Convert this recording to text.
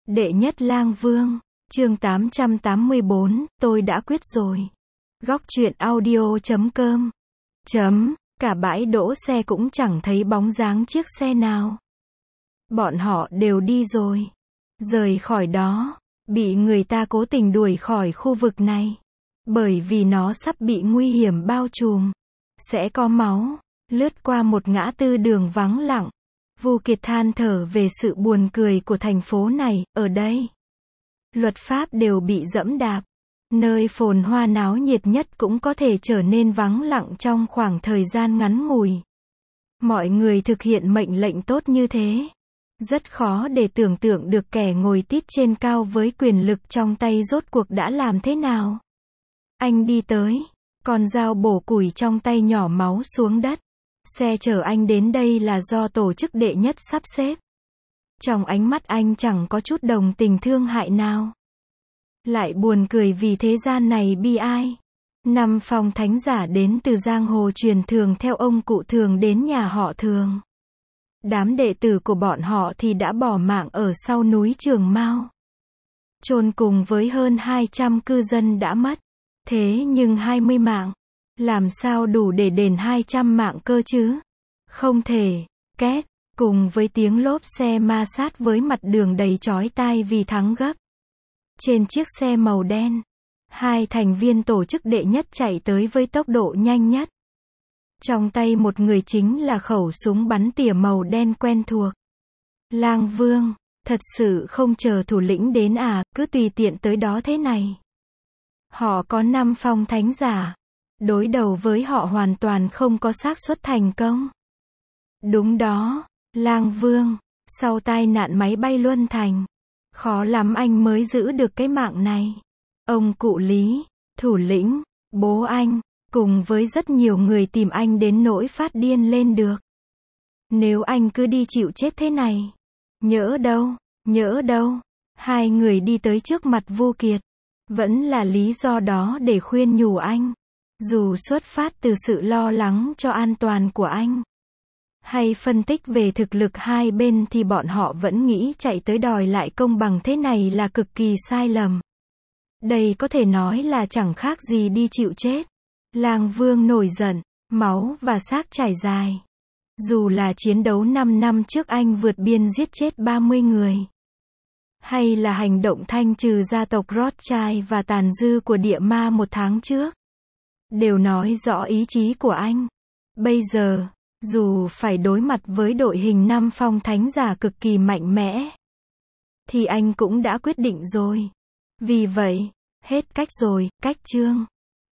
Đệ nhất lang vương, chương 884, tôi đã quyết rồi. Góc truyện audio.com. Cả bãi đỗ xe cũng chẳng thấy bóng dáng chiếc xe nào. Bọn họ đều đi rồi. Rời khỏi đó, bị người ta cố tình đuổi khỏi khu vực này. Bởi vì nó sắp bị nguy hiểm bao trùm. Sẽ có máu. Lướt qua một ngã tư đường vắng lặng. Vu Kiệt than thở về sự buồn cười của thành phố này, ở đây. Luật pháp đều bị dẫm đạp. Nơi phồn hoa náo nhiệt nhất cũng có thể trở nên vắng lặng trong khoảng thời gian ngắn ngủi. Mọi người thực hiện mệnh lệnh tốt như thế. Rất khó để tưởng tượng được kẻ ngồi tít trên cao với quyền lực trong tay rốt cuộc đã làm thế nào. Anh đi tới, con dao bổ củi trong tay nhỏ máu xuống đất. Xe chở anh đến đây là do tổ chức đệ nhất sắp xếp. Trong ánh mắt anh chẳng có chút đồng tình thương hại nào. Lại buồn cười vì thế gian này bi ai. 5 phong thánh giả đến từ giang hồ truyền thường theo ông cụ Thường đến nhà họ Thường. Đám đệ tử của bọn họ thì đã bỏ mạng ở sau núi Trường Mao. Chôn cùng với hơn 200 cư dân đã mất. Thế nhưng 20 mạng. Làm sao đủ để đền 200 mạng cơ chứ? Không thể. Két. Cùng với tiếng lốp xe ma sát với mặt đường đầy chói tai vì thắng gấp. Trên chiếc xe màu đen, 2 thành viên tổ chức đệ nhất chạy tới với tốc độ nhanh nhất. Trong tay một người chính là khẩu súng bắn tỉa màu đen quen thuộc. Lang Vương, thật sự không chờ thủ lĩnh đến à, cứ tùy tiện tới đó thế này. Họ có 5 phong thánh giả. Đối đầu với họ hoàn toàn không có xác suất thành công. Đúng đó, Lang Vương, sau tai nạn máy bay Luân Thành. Khó lắm anh mới giữ được cái mạng này. Ông cụ Lý, thủ lĩnh, bố anh, cùng với rất nhiều người tìm anh đến nỗi phát điên lên được. Nếu anh cứ đi chịu chết thế này. Nhỡ đâu. 2 người đi tới trước mặt Vu Kiệt. Vẫn là lý do đó để khuyên nhủ anh. Dù xuất phát từ sự lo lắng cho an toàn của anh. Hay phân tích về thực lực hai bên thì bọn họ vẫn nghĩ chạy tới đòi lại công bằng thế này là cực kỳ sai lầm. Đây có thể nói là chẳng khác gì đi chịu chết. Lang Vương nổi giận, máu và xác chảy dài. Dù là chiến đấu 5 năm trước anh vượt biên giết chết 30 người. Hay là hành động thanh trừ gia tộc Rothschild và tàn dư của địa ma 1 tháng trước. Đều nói rõ ý chí của anh. Bây giờ, dù phải đối mặt với đội hình 5 phong thánh giả cực kỳ mạnh mẽ, thì anh cũng đã quyết định rồi. Vì vậy, hết cách rồi, cách chương.